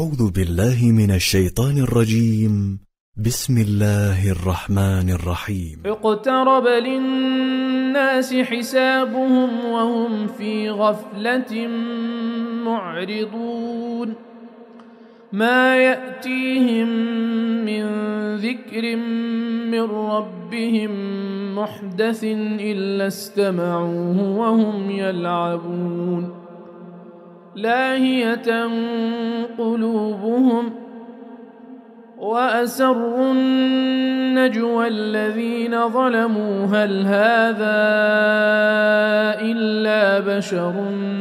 أعوذ بالله من الشيطان الرجيم. بسم الله الرحمن الرحيم. اقترب للناس حسابهم وهم في غفلة معرضون ما يأتيهم من ذكر من ربهم محدث إلا استمعوه وهم يلعبون لاهية قلوبهم وأسروا النجوى الذين ظلموا هل هذا إلا بشر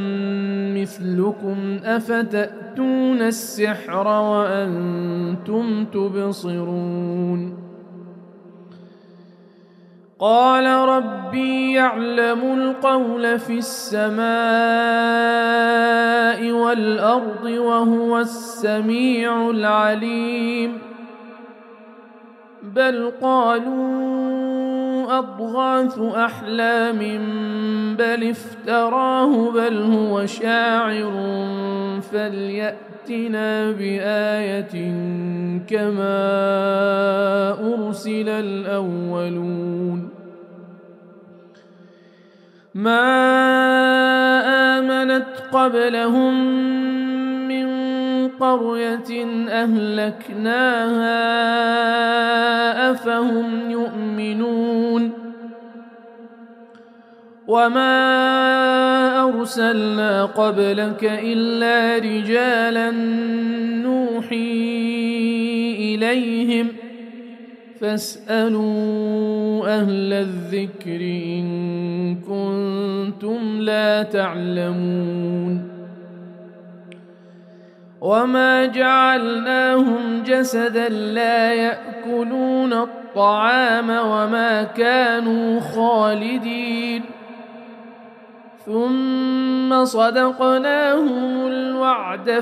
مثلكم أفتأتون السحر وأنتم تبصرون قال ربي يعلم القول في السماء والأرض وهو السميع العليم بل قالوا أضغاث أحلام بل افتراه بل هو شاعر فليأتنا بآية كما أرسل الأولون ما آمنت قبلهم من قرية أهلكناها أفهم يؤمنون وما أرسلنا قبلك إلا رجالا نوحي إليهم فاسألوا أهل الذكر إن كنتم لا تعلمون وما جعلناهم جسدا لا يأكلون الطعام وما كانوا خالدين ثم صدقناهم الوعد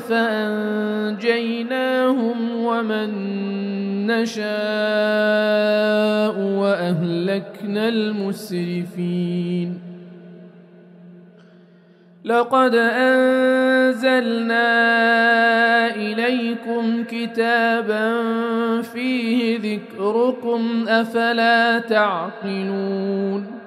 فأنجيناهم ومن نشاء وأهلكنا المسرفين لقد أنزلنا إليكم كتابا فيه ذكركم أفلا تعقلون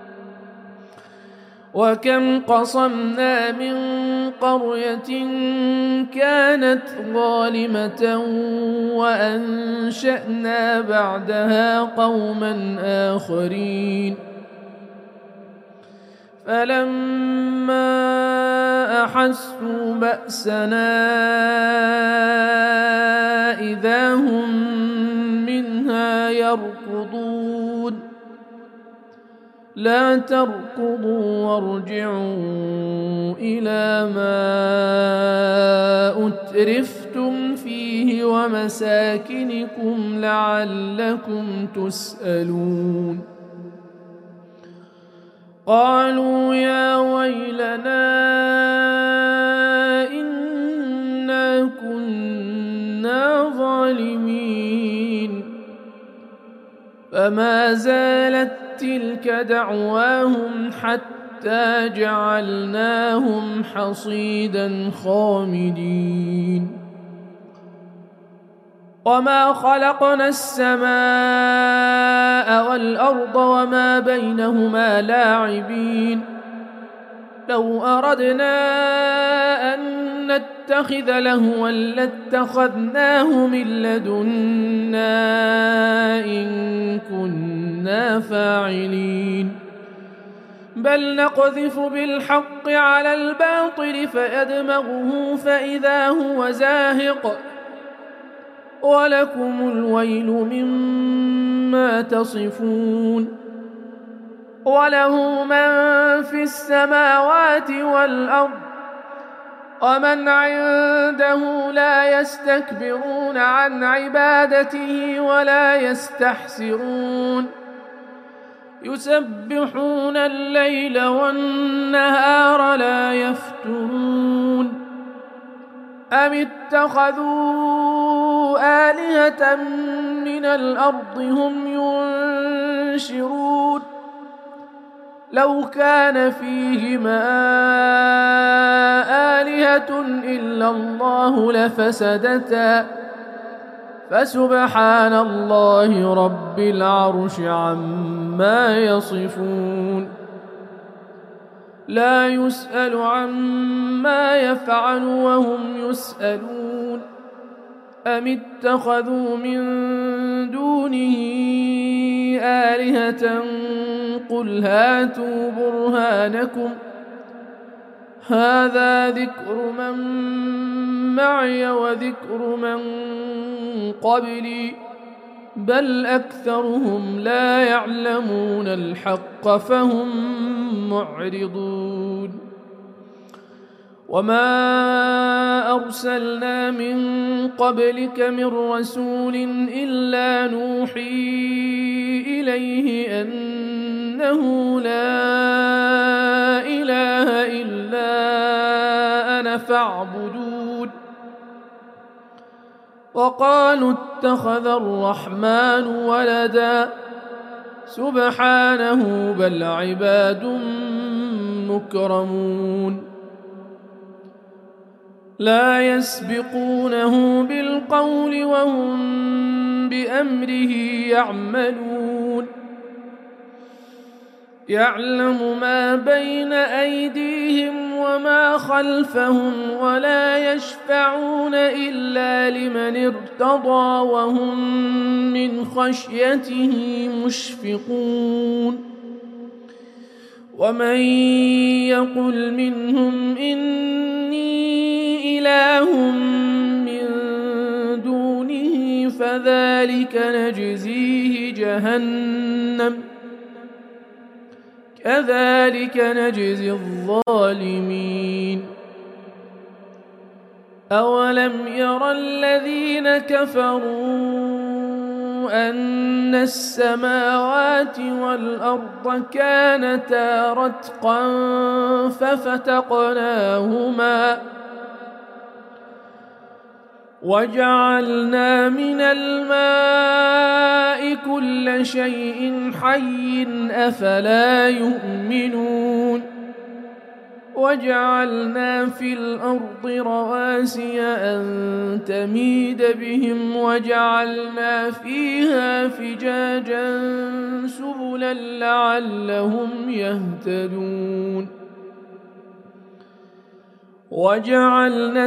وكم قصمنا من قرية كانت ظالمة وأنشأنا بعدها قوما آخرين فلما أحسوا بأسنا إذا هم منها يركضون لا تركضوا وارجعوا إلى ما أترفتم فيه ومساكنكم لعلكم تسألون قالوا يا ويلنا إنا كنا ظالمين فما زالت تلك دعواهم حتى جعلناهم حصيدا خامدين وما خلقنا السماء والأرض وما بينهما لاعبين لو أردنا أن نتخذ لهوا لاتخذناه من لدنا إن كنا فاعلين بل نقذف بالحق على الباطل فيدمغه فإذا هو زاهق ولكم الويل مما تصفون وله من في السماوات والأرض ومن عنده لا يستكبرون عن عبادته ولا يستحسرون يسبحون الليل والنهار لا يفترون أم اتخذوا آلهة من الأرض هم ينشرون لو كان فيهما آلهة إلا الله لفسدتا فسبحان الله رب العرش عما يصفون لا يسأل عما يفعل وهم يسألون أم اتخذوا من دونه آلهة قل هاتوا برهانكم هذا ذكر من معي وذكر من قبلي بل أكثرهم لا يعلمون الحق فهم معرضون وما أرسلنا من قبلك من رسول إلا نوحي إليه أنه لا إله إلا أنا فاعبدون وقالوا اتخذ الرحمن ولدا سبحانه بل عباد مكرمون لا يسبقونه بالقول وهم بأمره يعملون يعلم ما بين أيديهم وما خلفهم ولا يشفعون إلا لمن ارتضى وهم من خشيته مشفقون ومن يقل منهم إني إله من دونه فذلك نجزيه جهنم كذلك نجزي الظالمين أولم ير الذين كفروا أن السماوات والأرض كانتا رتقا ففتقناهما وجعلنا من الماء كل شيء حي أفلا يؤمنون وجعلنا في الأرض رواسي أن تميد بهم وجعلنا فيها فجاجا سبلا لعلهم يهتدون وجعلنا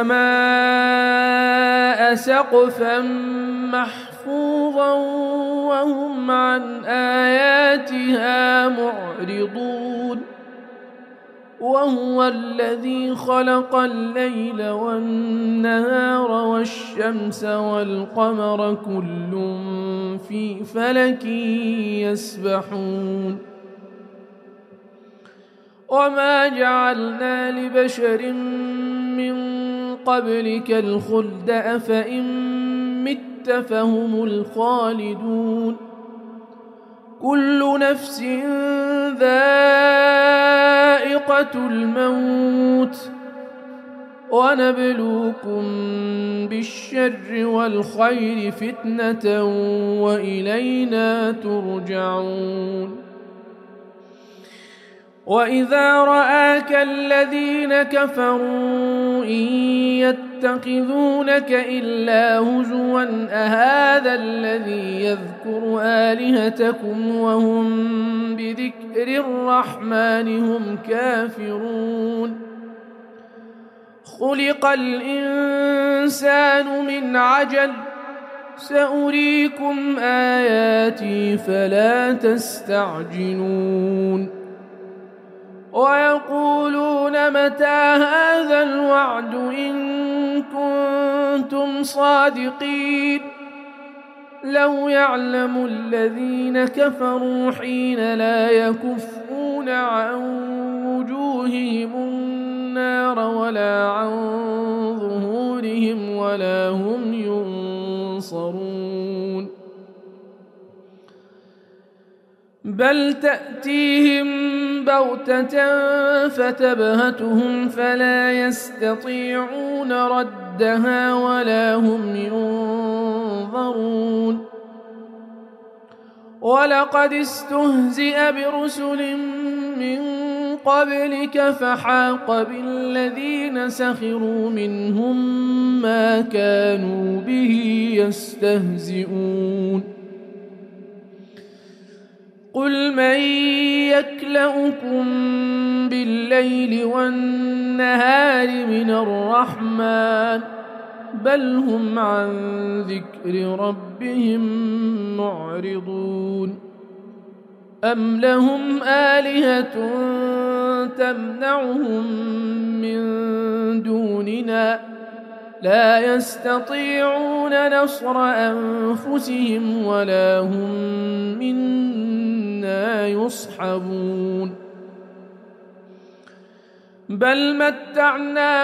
السماء سقفا محفوظا وهم عن آياتها معرضون وهو الذي خلق الليل والنهار والشمس والقمر كل في فلك يسبحون وما جعلنا لبشر من قبلك الخلد أفإن مت فهم الخالدون كل نفس ذائقة الموت ونبلوكم بالشر والخير فتنة وإلينا ترجعون وإذا رآك الذين كفروا إن يتخذونك إلا هزوا أهذا الذي يذكر آلهتكم وهم بذكر الرحمن هم كافرون خلق الإنسان من عجل سأريكم آياتي فلا تستعجلون ويقولون متى هذا الوعد إن كنتم صادقين لو يعلم الذين كفروا حين لا يكفون عن وجوههم النار ولا عن ظهورهم ولا هم ينصرون بل تأتيهم بغتة فتبهتهم فلا يستطيعون ردها ولا هم ينظرون ولقد استهزئ برسل من قبلك فحاق بالذين سخروا منهم ما كانوا به يستهزئون قل من يكلؤكم بالليل والنهار من الرحمن بل هم عن ذكر ربهم معرضون أم لهم آلهة تمنعهم من دوننا لا يستطيعون نصر أنفسهم ولا هم منا يصحبون بل متعنا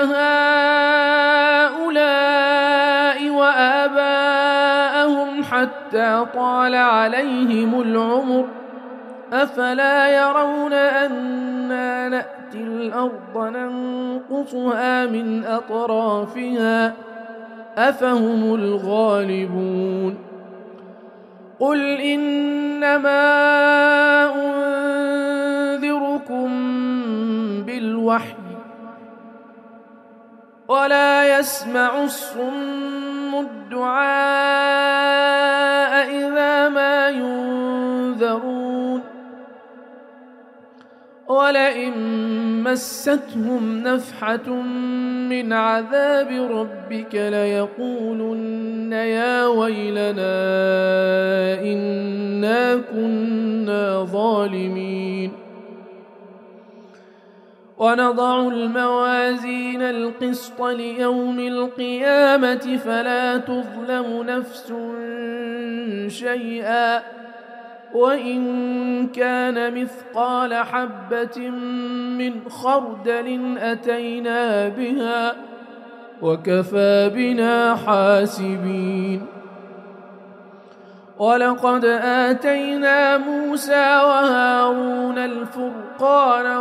هؤلاء وآباءهم حتى طال عليهم العمر أفلا يرون أنا نأتي الأرض ننقصها من أطرافها أفهم الغالبون قل إنما أنذركم بالوحي ولا يسمع الصم الدعاء إذا ما ينذرون ولئن مستهم نفحة من عذاب ربك ليقولن يا ويلنا إنا كنا ظالمين ونضع الموازين القسط ليوم القيامة فلا تظلم نفس شيئا وإن كان مثقال حبة من خردل أتينا بها وكفى بنا حاسبين ولقد آتينا موسى وهارون الفرقان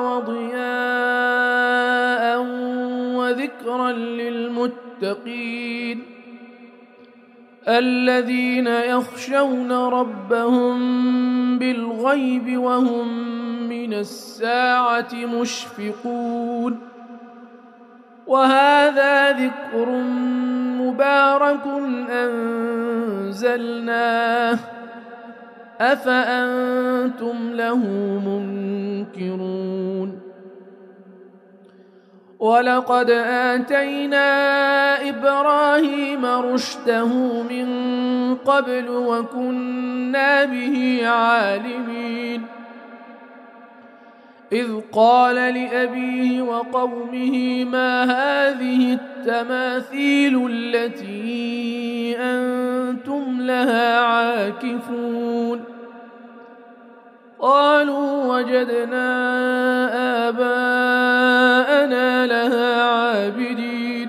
وضياء وذكرا للمتقين الذين يخشون ربهم بالغيب وهم من الساعة مشفقون وهذا ذكر مبارك أنزلناه أفأنتم له منكرون ولقد آتينا إبراهيم رشده من قبل وكنا به عالمين إذ قال لأبيه وقومه ما هذه التماثيل التي أنتم لها عاكفون قالوا وجدنا آباءنا لها عابدين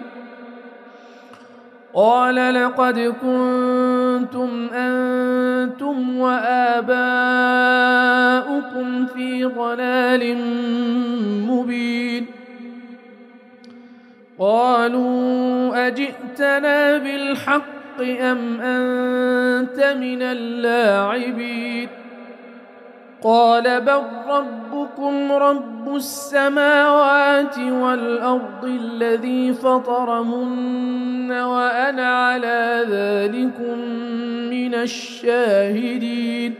قال لقد كنتم أنتم وآباؤكم في ضلال مبين قالوا أجئتنا بالحق أم أنت من اللاعبين قال بل ربكم رب السماوات والأرض الذي فطرهن وأنا على ذلكم من الشاهدين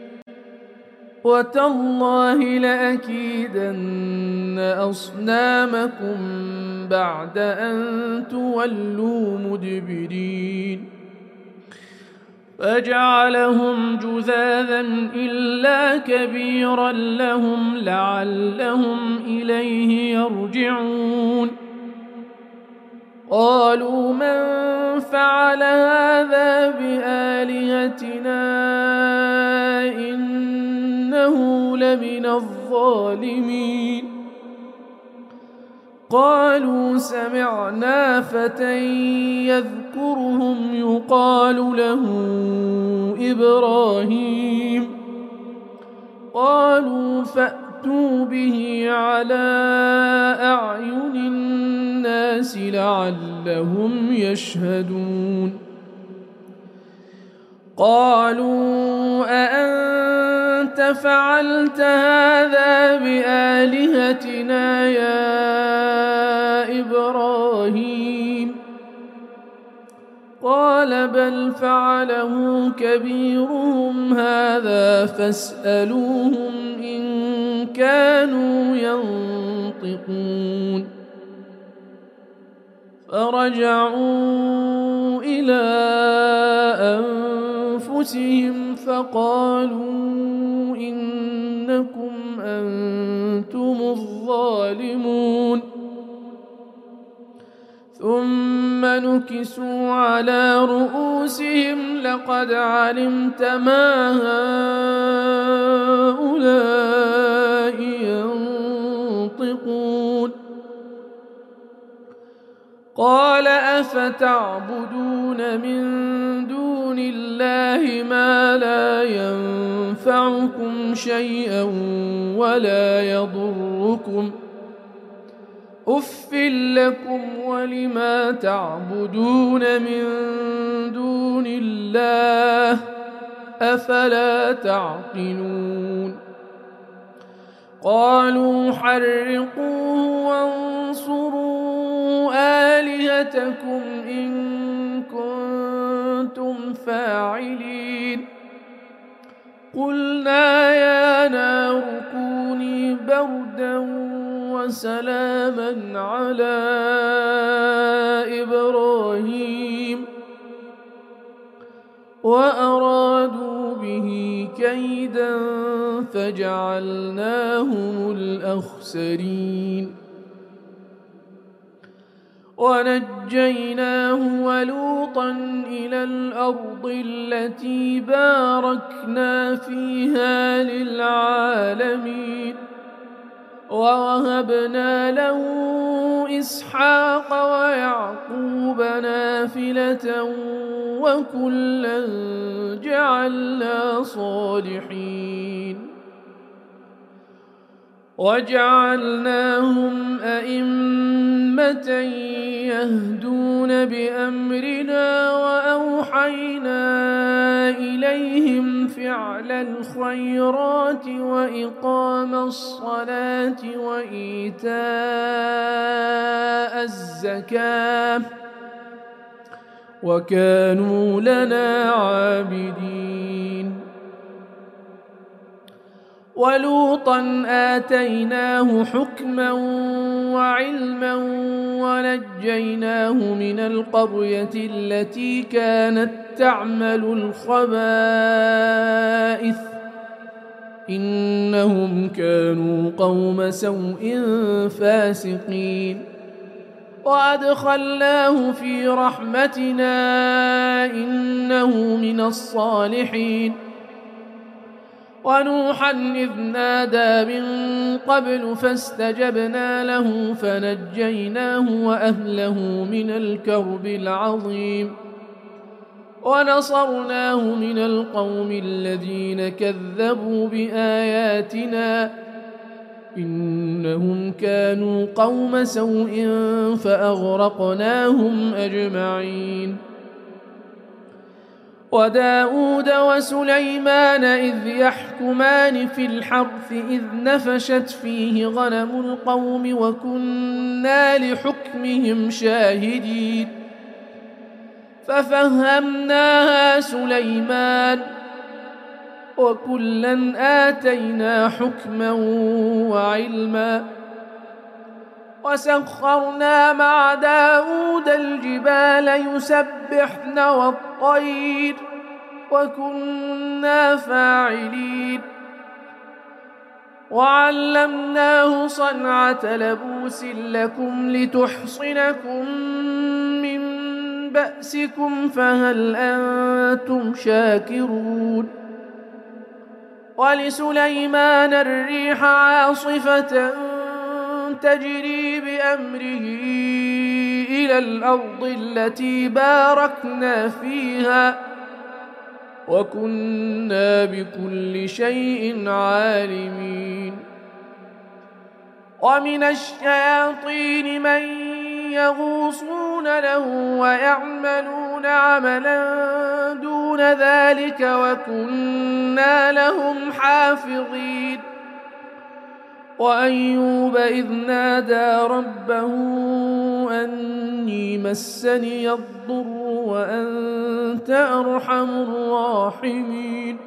وتالله لأكيدن أصنامكم بعد أن تولوا مدبرين فجعلهم جذاذا إلا كبيرا لهم لعلهم إليه يرجعون قالوا من فعل هذا بآلهتنا إنه لمن الظالمين قالوا سمعنا فتى يذكرهم يقال له إبراهيم قالوا فأتوا به على أعين الناس لعلهم يشهدون قالوا أأنت فعلت هذا بآلهتنا يا إبراهيم قال بل فعله كبيرهم هذا فاسألوهم إن كانوا ينطقون فرجعوا إلى أنفسهم فقالوا إنكم أنتم الظالمون ثم نكسوا على رؤوسهم لقد علمت ما هؤلاء ينطقون قال أفتعبدون من دون الله ما لا ينفعكم شيئا ولا يضركم أف لكم ولما تعبدون من دون الله أفلا تعقلون قالوا حرقوه وانصروا آلهتكم إن كنتم فاعلين قلنا يا نار كوني بردا وسلاما على إبراهيم وأرادوا به كيدا فجعلناهم الأخسرين ونجيناه ولوطا إلى الأرض التي باركنا فيها للعالمين ووهبنا له إسحاق ويعقوب نافلة وكلا جعلنا صالحين وجعلناهم أئمة يهدون بأمرنا وأوحينا إليهم فعل الخيرات وإقام الصلاة وإيتاء الزكاة وكانوا لنا عابدين ولوطا آتيناه حكما وعلما ونجيناه من القرية التي كانت تعمل الخبائث إنهم كانوا قوم سوء فاسقين وأدخلناه في رحمتنا إنه من الصالحين ونوحا إذ نادى من قبل فاستجبنا له فنجيناه وأهله من الكرب العظيم ونصرناه من القوم الذين كذبوا بآياتنا إنهم كانوا قوم سوء فأغرقناهم أجمعين وداود وسليمان إذ يحكمان في الحرث إذ نفشت فيه غنم القوم وكنا لحكمهم شاهدين ففهمناها سليمان وكلا آتينا حكما وعلما وسخرنا مع داود الجبال يسبحن والطير وكنا فاعلين وعلمناه صنعة لبوس لكم لتحصنكم من بأسكم فهل أنتم شاكرون ولسليمان الريح عاصفة تجري بأمره إلى الأرض التي باركنا فيها وكنا بكل شيء عالمين ومن الشياطين من يغوصون له ويعملون يعملون عملا دون ذلك وكنا لهم حافظين. وأيوب إذ نادى ربه أني مسني الضر وأنت أرحم الراحمين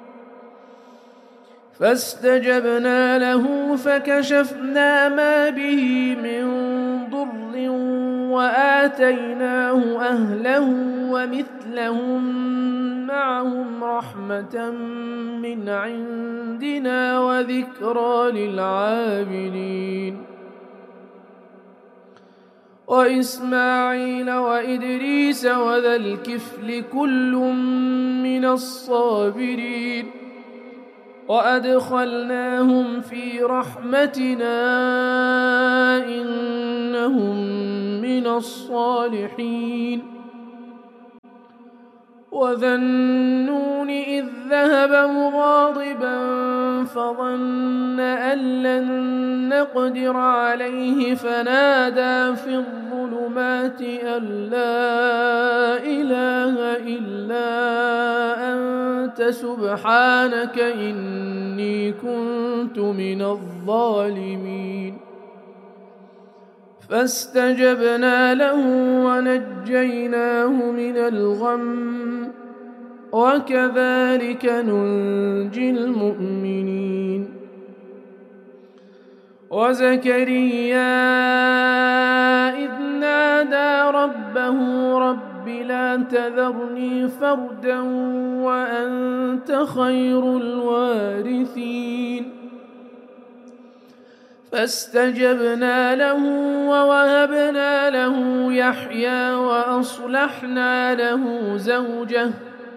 فاستجبنا له فكشفنا ما به من ضر وآتيناه أهله ومثلهم معهم رحمة من عندنا وذكرى للعابدين. وإسماعيل وإدريس وذا الكفل كل من الصابرين وأدخلناهم في رحمتنا إنهم من الصالحين. وذا النون إذ ذهب مغاضبا فظن أن لن نقدر عليه فنادى في الظلمات أن لا إله إلا أنت سبحانك إني كنت من الظالمين فاستجبنا له ونجيناه من الغم وكذلك ننجي المؤمنين. وزكريا إذ نادى ربه رب لا تذرني فردا وأنت خير الوارثين فاستجبنا له ووهبنا له يحيى وأصلحنا له زوجه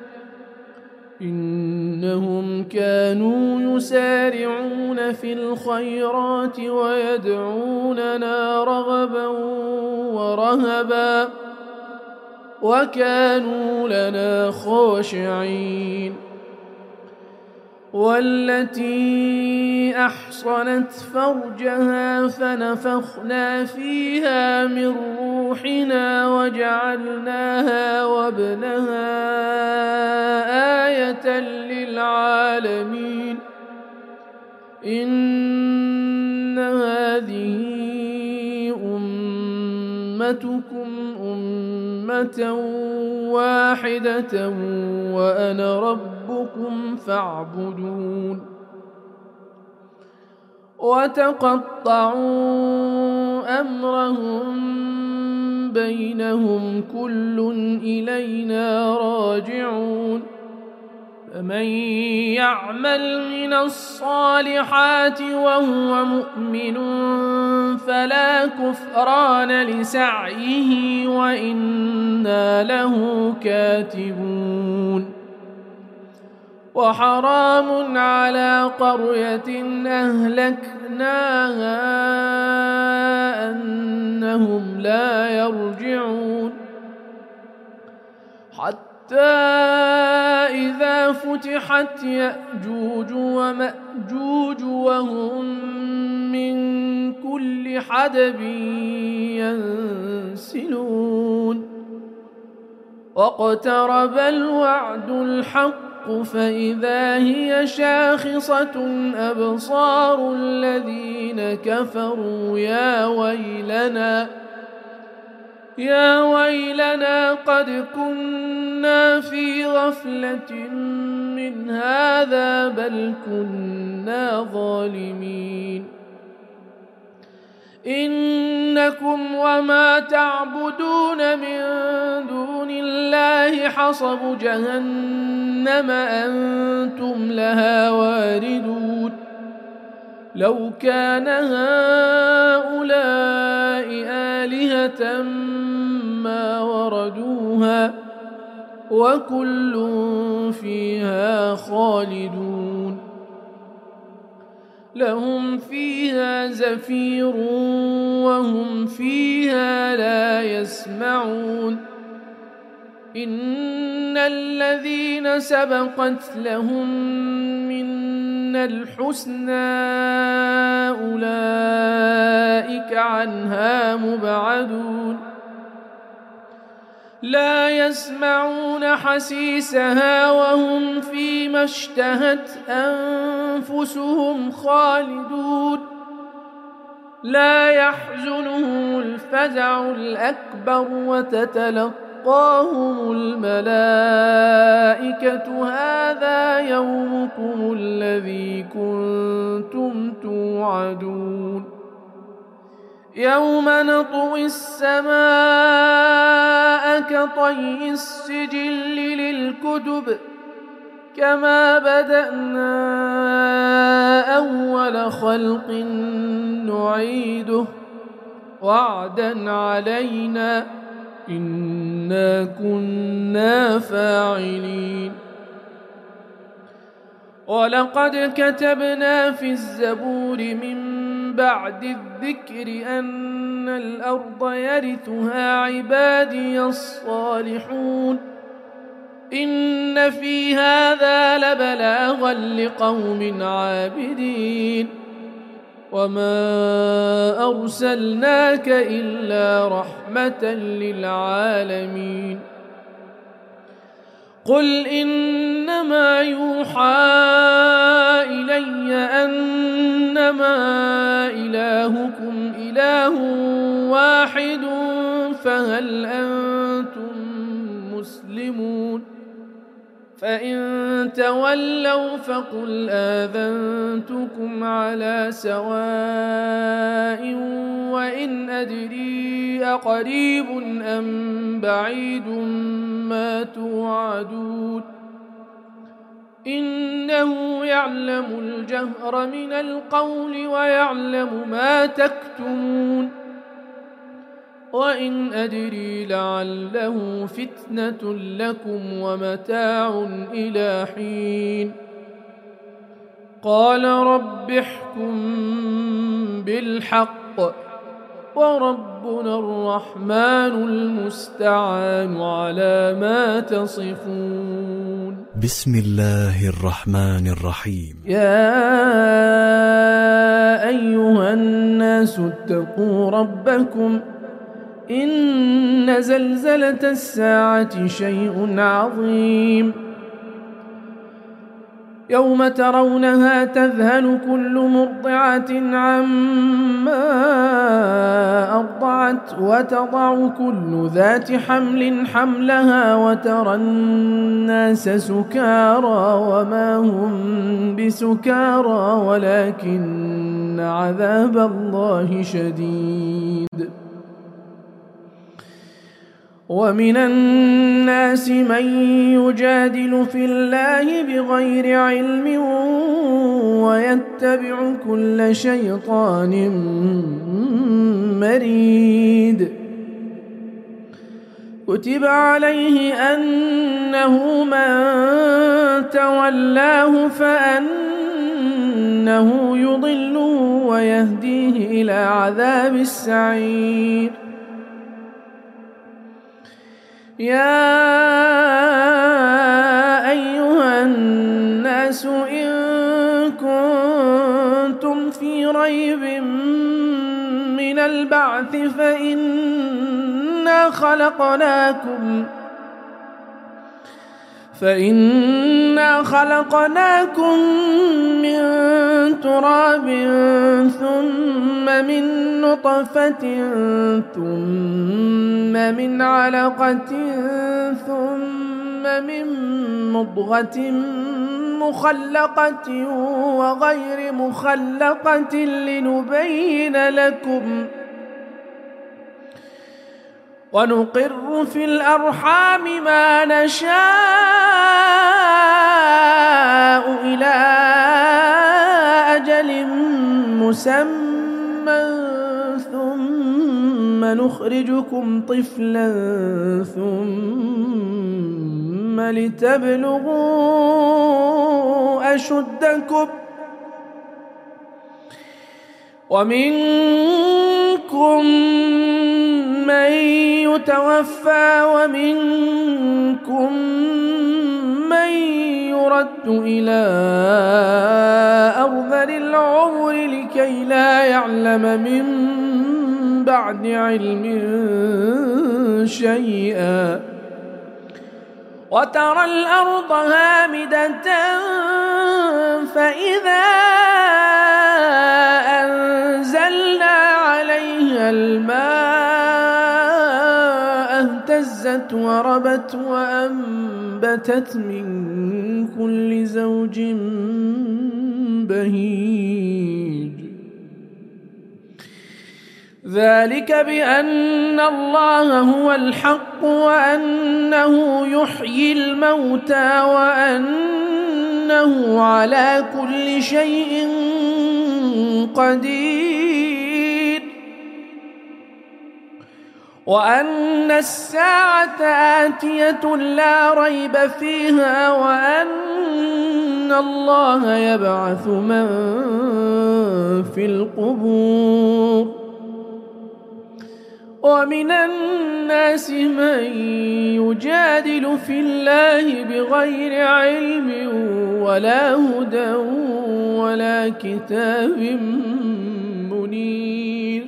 إنهم كانوا يسارعون في الخيرات ويدعوننا رغبا ورهبا وكانوا لنا خاشعين. والتي أحصنت فرجها فنفخنا فيها من روحنا وجعلناها وابنها آية للعالمين إن هذه أمتكم أمة واحدة وأنا ربكم فاعبدون. وتقطعوا أمرهم بينهم كل إلينا راجعون. فمن يعمل من الصالحات وهو مؤمن فلا كفران لسعيه وإنا له كاتبون. وحرام على قرية أهلكناها أنهم لا يرجعون حتى إذا فتحت يأجوج ومأجوج وهم من كل حدب ينسلون واقترب الوعد الحق فإذا هي شاخصة أبصار الذين كفروا يا ويلنا قد كنا في غفلة من هذا بل كنا ظالمين. إنكم وما تعبدون من دون الله حصب جهنم أنتم لها واردون. لو كان هؤلاء آلهة ما وردوها وكل فيها خالدون. لهم فيها زفير وهم فيها لا يسمعون. إن الذين سبقت لهم منا الحسنى أولئك عنها مبعدون. لا يسمعون حسيسها وهم فيما اشتهت أنفسهم خالدون لا يحزنهم الفزع الأكبر وتتلقاهم الملائكة هذا يومكم الذي كنتم توعدون يوم نطوي السماء كطي السجل للكتب كما بدأنا أول خلق نعيده وعدا علينا إنا كنا فاعلين ولقد كتبنا في الزبور من بعد الذكر أن الأرض يرثها عبادي الصالحون إن في هذا لبلاغا لقوم عابدين وما أرسلناك إلا رحمة للعالمين قل إنما يوحى إلي أنما إلهكم إله واحد فهل أنتم مسلمون فإن تولوا فقل آذنتكم على سواء وإن أدري أقريب أم بعيد ما توعدون إنه يعلم الجهر من القول ويعلم ما تكتمون وإن أدري لعله فتنة لكم ومتاع إلى حين قال رب احكم بالحق وربنا الرحمن المستعان على ما تصفون بسم الله الرحمن الرحيم يا أيها الناس اتقوا ربكم إن زلزلة الساعة شيء عظيم يوم ترونها تذهل كل مرضعة عما أرضعت وتضع كل ذات حمل حملها وترى الناس سكارى وما هم بسكارى ولكن عذاب الله شديد ومن الناس من يجادل في الله بغير علم ويتبع كل شيطان مريد كتب عليه أنه من تولاه فأنه يضله ويهديه إلى عذاب السعير يا أيها الناس إن كنتم في ريب من البعث فإنا خلقناكم من تراب ثم من نطفة ثم من علقة ثم من مضغة مخلقة وغير مخلقة لنبين لكم ونقر في الأرحام ما نشاء إلى أجل مسمى ثم نخرجكم طفلا ثم لتبلغوا أشدكم ومنكم من يتوفى ومنكم من يرد إلى أرذل العمر لكي لا يعلم من بعد علم شيئا وترى الأرض هامدة فإذا أنزلنا عليها الماء اهتزت وربت وأنبتت من كل زوج بهيج ذلك بأن الله هو الحق وأنه يحيي الموتى وأنه على كل شيء قدير وأن الساعة آتية لا ريب فيها وأن الله يبعث من في القبور ومن الناس من يجادل في الله بغير علم ولا هدى ولا كتاب منير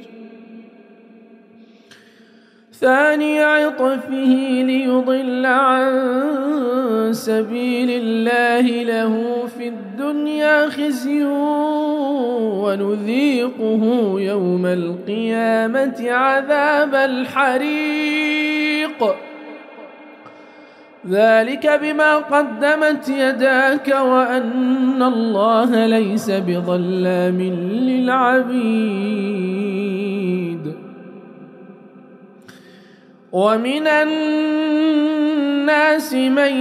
ثاني عطفه ليضل عن سبيل الله له في الدنيا خزي ونذيقه يوم القيامة عذاب الحريق ذلك بما قدمت يداك وأن الله ليس بظلام للعبيد ومن الناس من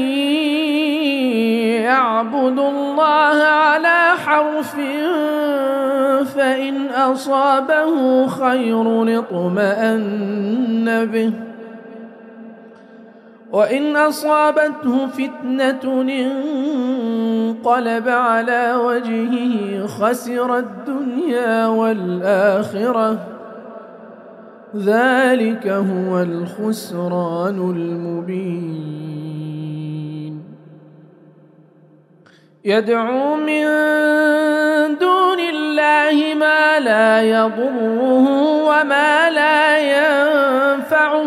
يعبد الله على حرف فإن أصابه خير اطمأن به وإن أصابته فتنة انقلب على وجهه خسر الدنيا والآخرة ذلك هو الخسران المبين يدعو من دون الله ما لا يضره وما لا ينفعه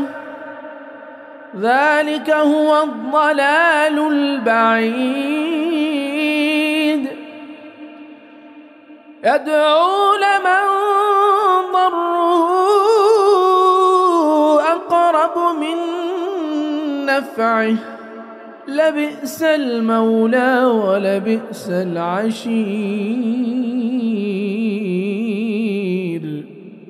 ذلك هو الضلال البعيد يدعو لمن ضره أقرب من نفعه لبئس المولى ولبئس العشير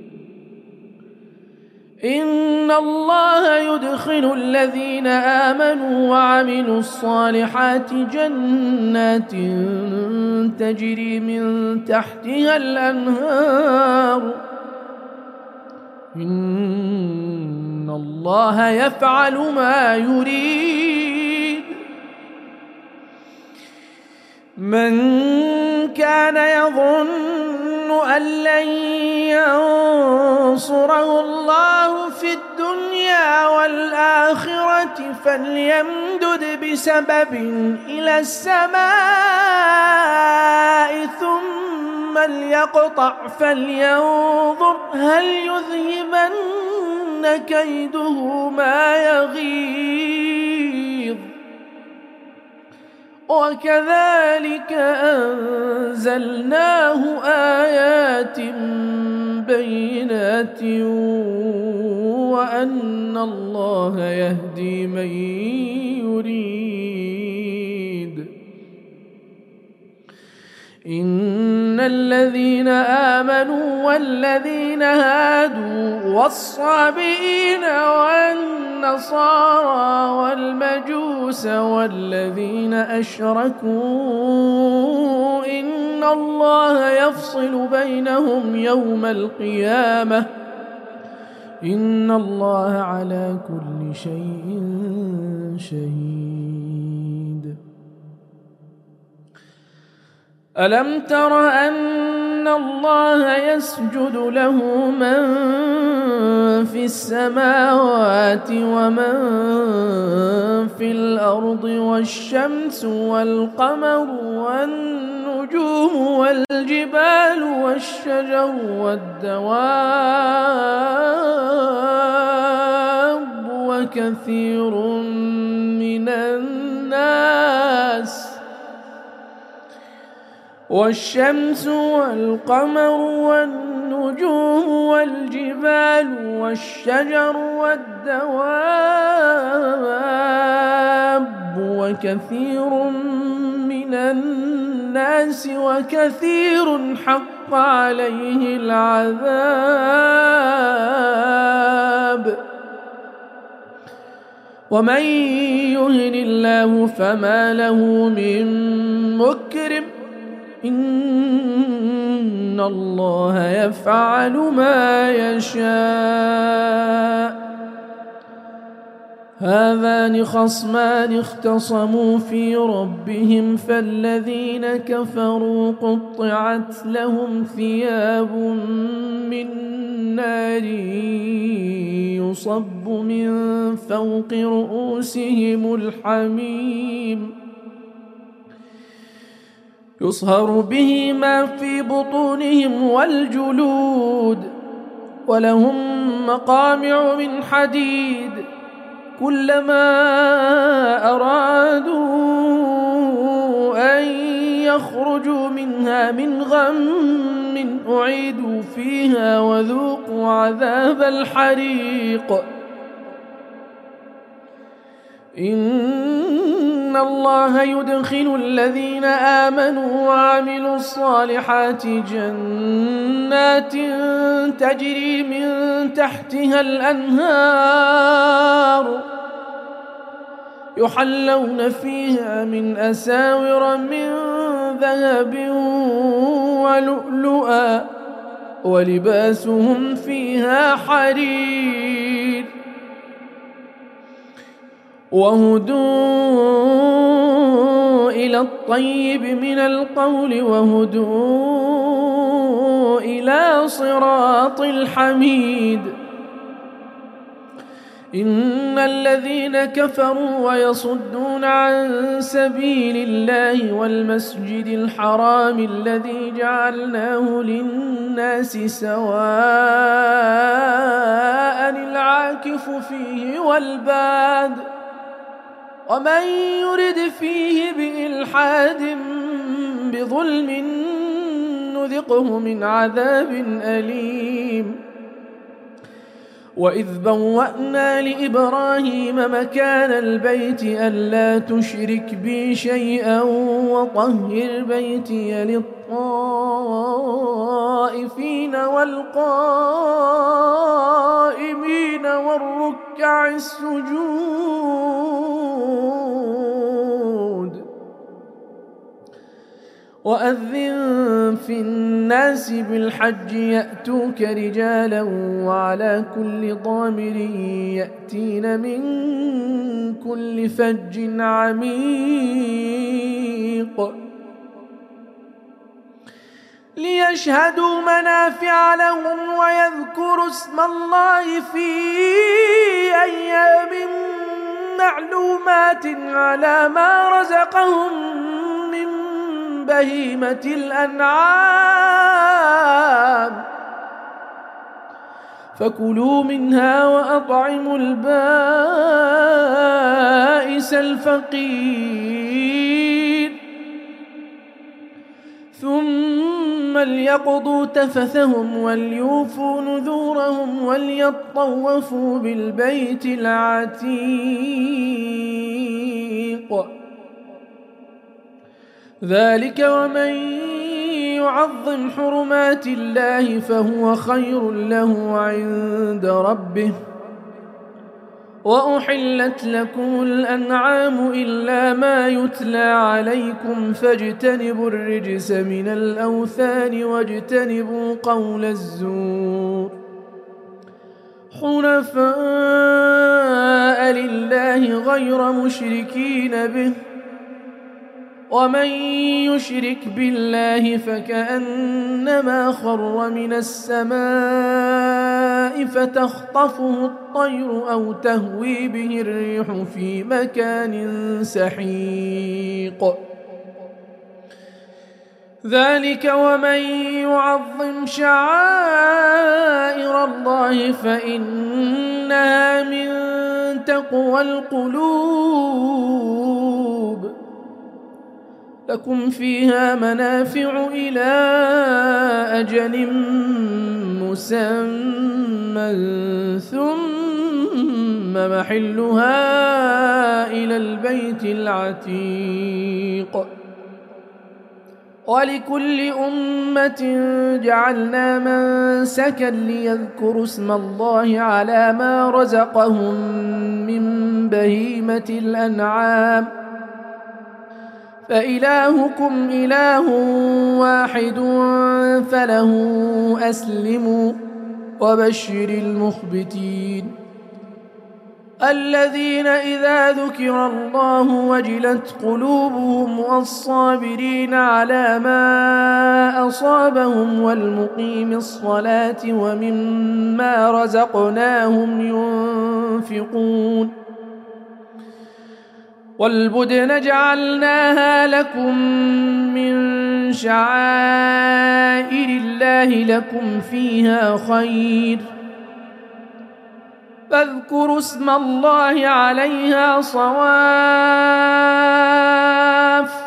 إن الله يدخل الذين آمنوا وعملوا الصالحات جنات تجري من تحتها الأنهار إن الله يفعل ما يريد من كان يظن أن لن ينصره الله في الدنيا والآخرة فليمدد بسبب إلى السماء ثم ليقطع فلينظر هل يذهبن كيده ما يغيظ وكذلك أنزلناه آيات بينات وأن الله يهدي من يريد إن الذين آمنوا والذين هادوا والصابئين والنصارى والمجوس والذين أشركوا إن الله يفصل بينهم يوم القيامة إن الله على كل شيء شهيد ألم تر أن الله يسجد له من في السماوات ومن في الأرض والشمس والقمر والنجوم والجبال والشجر والدواب وكثير من الناس، والشمس والقمر والنجوم والجبال والشجر والدواب وكثير من الناس وكثير حق عليه العذاب. ومن يهن الله فما له من مكرم، إن الله يفعل ما يشاء. هذان خصمان اختصموا في ربهم فالذين كفروا قطعت لهم ثياب من نار يصب من فوق رؤوسهم الحميم، يصهر به ما في بطونهم والجلود، ولهم مقامع من حديد، كلما أرادوا أن يخرجوا منها من غم أعيدوا فيها وذوقوا عذاب الحريق. إن الله يدخل الذين آمنوا وعملوا الصالحات جنات تجري من تحتها الأنهار، يحلون فيها من أساور من ذهب ولؤلؤا ولباسهم فيها حرير، وهدوا إلى الطيب من القول وهدوا إلى صراط الحميد. إن الذين كفروا ويصدون عن سبيل الله والمسجد الحرام الذي جعلناه للناس سواء العاكف فيه والباد، ومن يرد فيه بإلحاد بظلم نذقه من عذاب أليم. وإذ بوأنا لإبراهيم مكان البيت ألا تشرك بي شيئا وطهر بيتي للطائفين والقائمين والركع السجود. وأذن في الناس بالحج يأتوك رجالا وعلى كل ضامر يأتين من كل فج عميق ليشهدوا منافع لهم ويذكروا اسم الله في أيام معلومات على ما رزقهم من بهيمة الأنعام، فكلوا منها وأطعموا البائس الفقير، ثم ليقضوا تفثهم وليوفوا نذورهم وليطوفوا بالبيت العتيق. ذلك ومن يعظم حرمات الله فهو خير له عند ربه. وأحلت لكم الأنعام إلا ما يتلى عليكم فاجتنبوا الرجس من الأوثان واجتنبوا قول الزور، حنفاء لله غير مشركين به، ومن يشرك بالله فكأنما خر من السماء فتخطفه الطير أو تهوي به الريح في مكان سحيق. ذلك ومن يعظم شعائر الله فإنها من تقوى القلوب. لكم فيها منافع إلى أجل مسمى ثم محلها إلى البيت العتيق. ولكل أمة جعلنا منسكا ليذكروا اسم الله على ما رزقهم من بهيمة الأنعام، فإلهكم إله واحد فله أسلموا وبشر المخبتين الذين إذا ذكر الله وجلت قلوبهم والصابرين على ما أصابهم والمقيم الصلاة ومما رزقناهم ينفقون. والبدن جعلناها لكم من شعائر الله لكم فيها خير، فاذكروا اسم الله عليها صواف،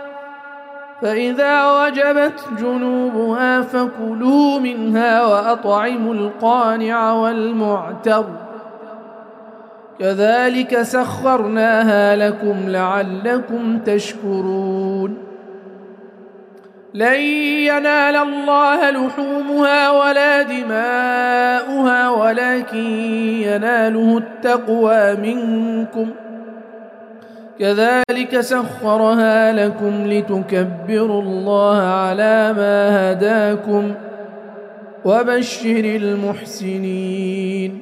فإذا وجبت جنوبها فكلوا منها وأطعموا القانع والمعتر، كذلك سخرناها لكم لعلكم تشكرون. لن ينال الله لحومها ولا دماؤها ولكن يناله التقوى منكم، كذلك سخرها لكم لتكبروا الله على ما هداكم وبشر المحسنين.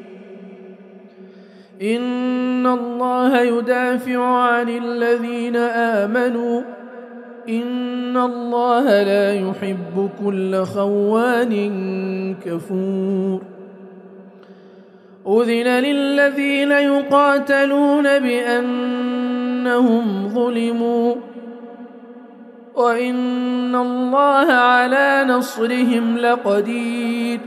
إن الله يدافع عن الذين آمنوا إن الله لا يحب كل خوان كفور. أذن للذين يقاتلون بأنهم ظلموا وإن الله على نصرهم لقدير.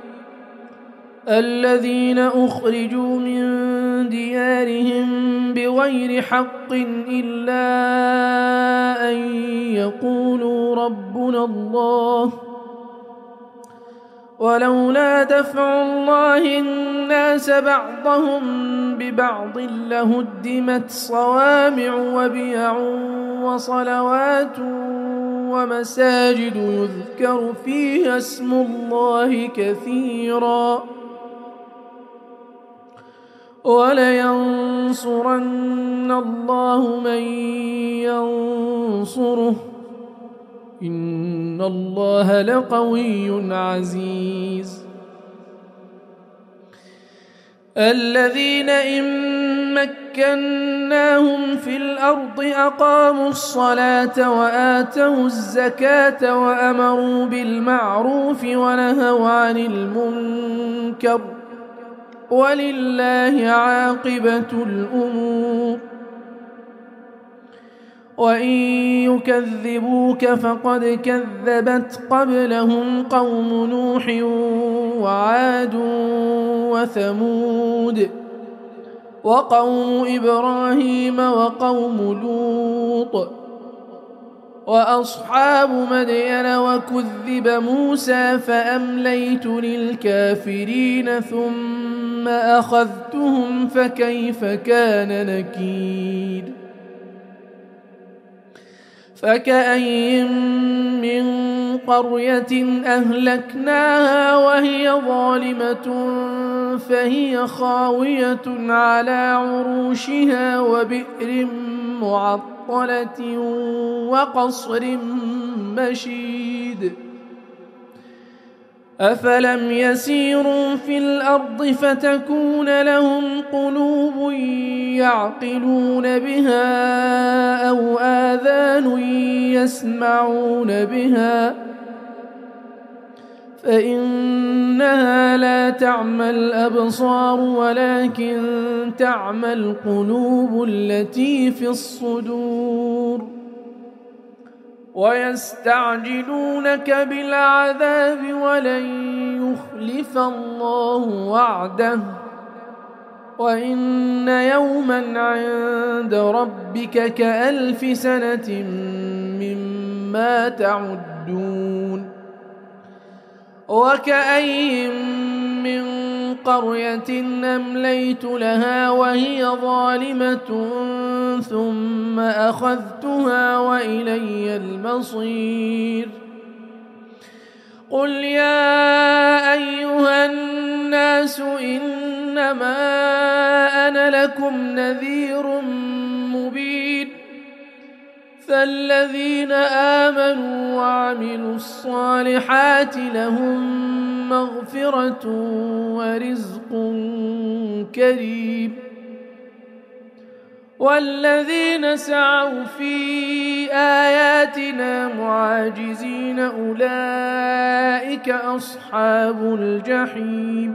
الذين أخرجوا من ديارهم بغير حق إلا أن يقولوا ربنا الله، ولولا دفع الله الناس بعضهم ببعض لهدمت صوامع وبيع وصلوات ومساجد يذكر فيها اسم الله كثيرا ولينصرن الله من ينصره إن الله لقوي عزيز. الذين إن مكناهم في الأرض أقاموا الصلاة وآتوا الزكاة وأمروا بالمعروف ونهوا عن المنكر ولله عاقبة الأمور. وإن يكذبوك فقد كذبت قبلهم قوم نوح وعاد وثمود وقوم إبراهيم وقوم لوط وأصحاب مدين وكذب موسى فأمليت للكافرين ثم أخذتهم فكيف كان نكير. فكأين من قرية أهلكناها وهي ظالمة فهي خاوية على عروشها وبئر معطلة وقصر مشيد. أفلم يسيروا في الأرض فتكون لهم قلوب يعقلون بها أو آذان يسمعون بها فإنها لا تعمى الأبصار ولكن تعمى القلوب التي في الصدور. ويستعجلونك بالعذاب ولن يخلف الله وعده وإن يوما عند ربك كألف سنة مما تعدون وكأي من قرية أمليت لها وهي ظالمة ثم أخذتها وإلي المصير قل يا أيها الناس إنما أنا لكم نذير مبين فالذين آمنوا وعملوا الصالحات لهم مغفرة ورزق كريم والذين سعوا في آياتنا معاجزين أولئك أصحاب الجحيم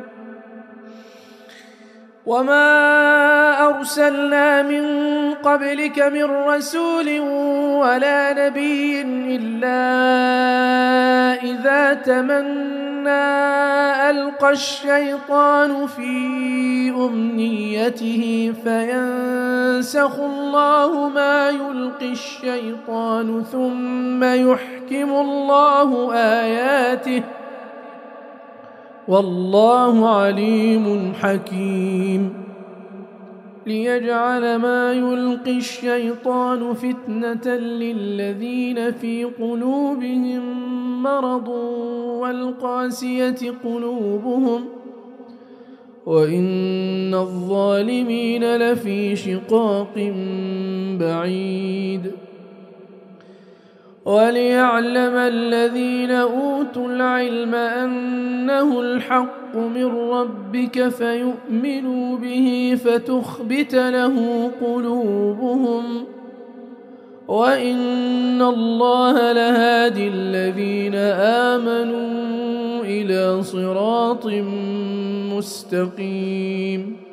وما أرسلنا من قبلك من رسول ولا نبي إلا إذا تمنى ألقى الشيطان في أمنيته فينسخ الله ما يلقي الشيطان ثم يحكم الله آياته والله عليم حكيم ليجعل ما يلقي الشيطان فتنة للذين في قلوبهم مرض والقاسية قلوبهم وإن الظالمين لفي شقاق بعيد وليعلم الذين أوتوا العلم أنه الحق من ربك فيؤمنوا به فتخبت له قلوبهم وإن الله لهادي الذين آمنوا إلى صراط مستقيم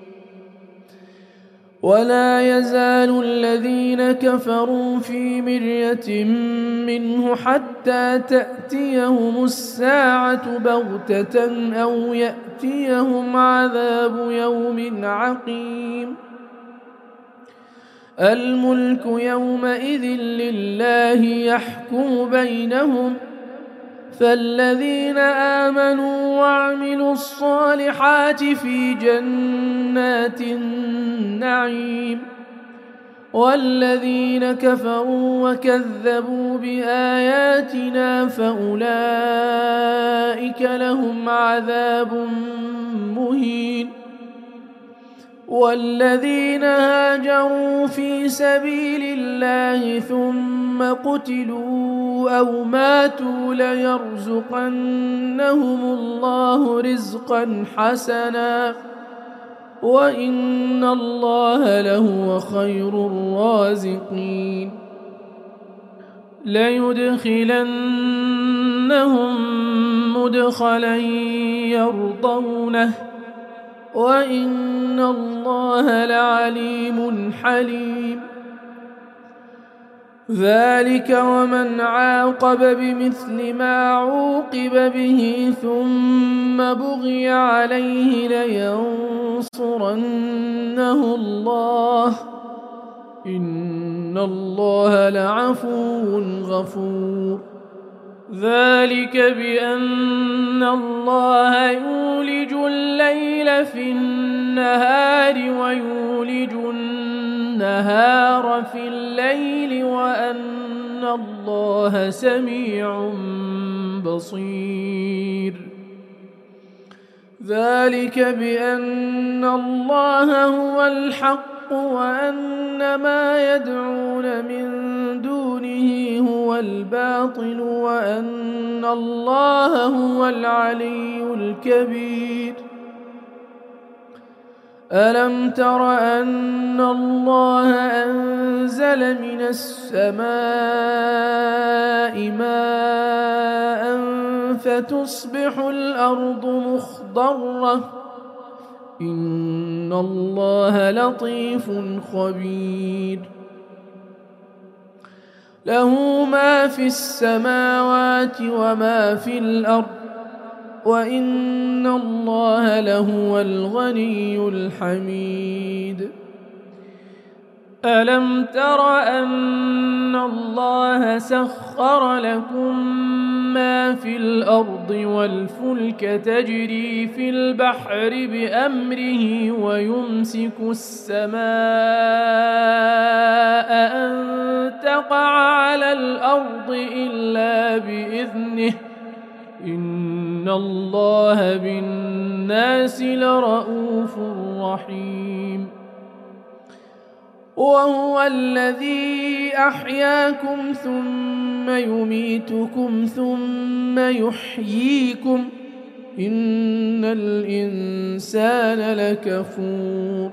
ولا يزال الذين كفروا في مرية منه حتى تأتيهم الساعة بغتة أو يأتيهم عذاب يوم عقيم الملك يومئذ لله يحكم بينهم فالذين آمنوا وعملوا الصالحات في جنات النعيم والذين كفروا وكذبوا بآياتنا فأولئك لهم عذاب مهين والذين هاجروا في سبيل الله ثم قتلوا أو ماتوا ليرزقنهم الله رزقا حسنا وإن الله لهو خير الرازقين ليدخلنهم مدخلا يرضونه وإن الله لعليم حليم ذلك ومن عاقب بمثل ما عوقب به ثم بغي عليه لينصرنه الله إن الله لعفو غفور ذلك بأن الله يولج الليل في النهار ويولج النهار في الليل وأن الله سميع بصير ذلك بأن الله هو الحق وأن ما يدعون من دونه هو الباطل وأن الله هو العلي الكبير ألم تر أن الله أنزل من السماء ماء فتصبح الأرض مخضرة إن الله لطيف خبير له ما في السماوات وما في الأرض وإن الله لهو الغني الحميد. ألم تر أن الله سخر لكم ما في الأرض والفلك تجري في البحر بأمره ويمسك السماء أن تقع على الأرض إلا بإذنه إن الله بالناس لرءوف رحيم. وهو الذي أحياكم ثم يميتكم ثم يحييكم إن الإنسان لكفور.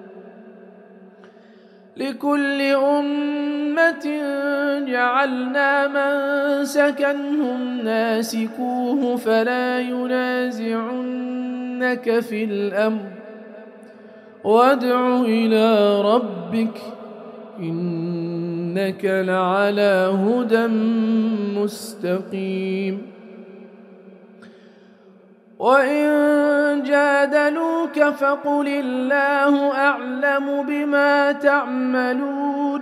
لكل أمة جعلنا منسكا هم ناسكوه فلا ينازعنك في الأمر وادع إلى ربك إنك لعلى هدى مستقيم. وإن جادلوك فقل الله أعلم بما تعملون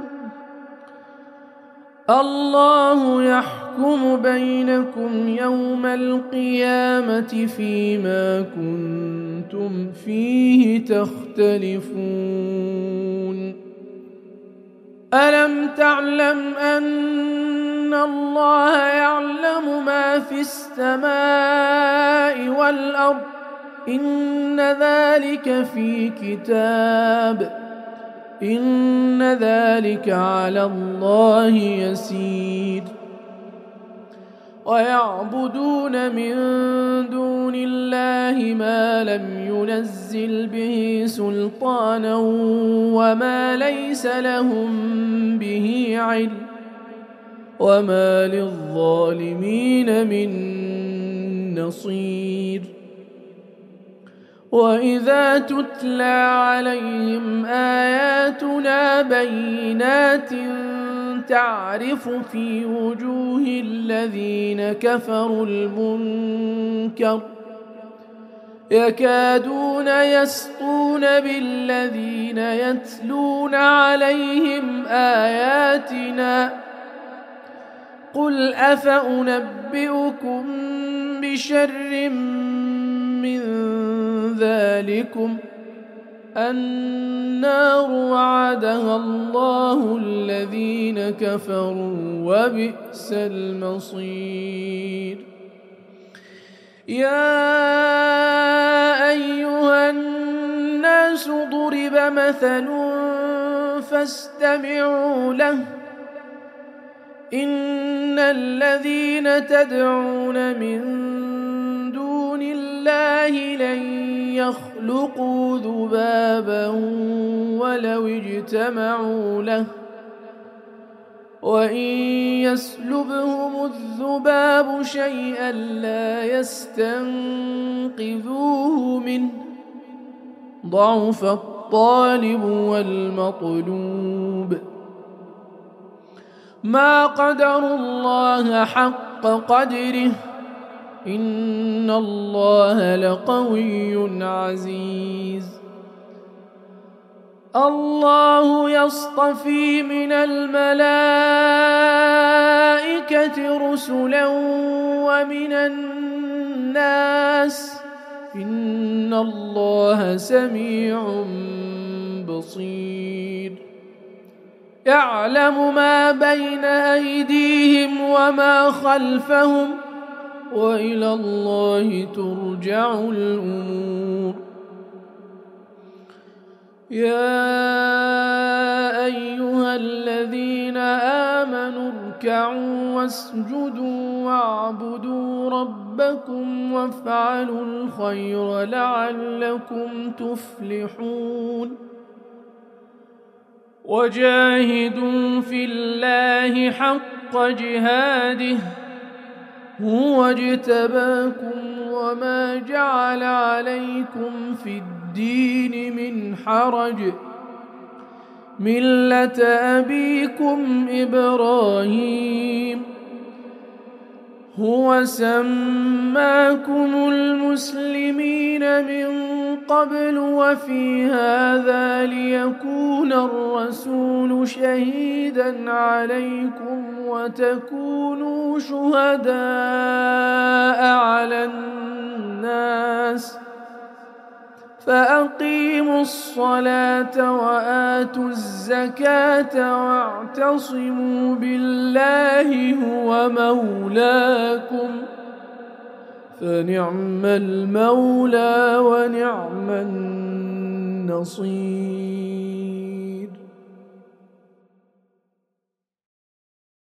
الله يحكم بينكم يوم القيامة فيما كنتم فيه تختلفون. ألم تعلم أن الله يعلم ما في السماء والأرض إن ذلك في كتاب إن ذلك على الله يسير. ويعبدون من دون الله ما لم ينزل به سلطانا وما ليس لهم به علم وما للظالمين من نصير. وإذا تتلى عليهم آياتنا بينات تعرف في وجوه الذين كفروا المنكر يكادون يسطون بالذين يتلون عليهم آياتنا قل أفأنبئكم بشر من ذلكم النار وعدها الله الذين كفروا وبئس المصير. يا أيها الناس ضرب مثل فاستمعوا له إن الذين تدعون من دون الله لن يخلقوا ذبابا ولو اجتمعوا له وإن يسلبهم الذباب شيئا لا يستنقذوه منه ضعف الطالب والمطلوب. ما قدروا الله حق قدره إن الله لقوي عزيز. الله يصطفي من الملائكة رسلا ومن الناس إن الله سميع بصير. يعلم ما بين أيديهم وما خلفهم وإلى الله ترجع الأمور. يا أيها الذين آمنوا اركعوا واسجدوا واعبدوا ربكم وافعلوا الخير لعلكم تفلحون. وجاهدوا في الله حق جهاده هو اجتباكم وما جعل عليكم في الدين من حرج ملة أبيكم إبراهيم هو سماكم المسلمين من قبل وفي هذا ليكون الرسول شهيدا عليكم وتكونوا شهداء على الناس فأقيموا الصلاة وآتوا الزكاة واعتصموا بالله هو مولاكم فنعم المولى ونعم النصير.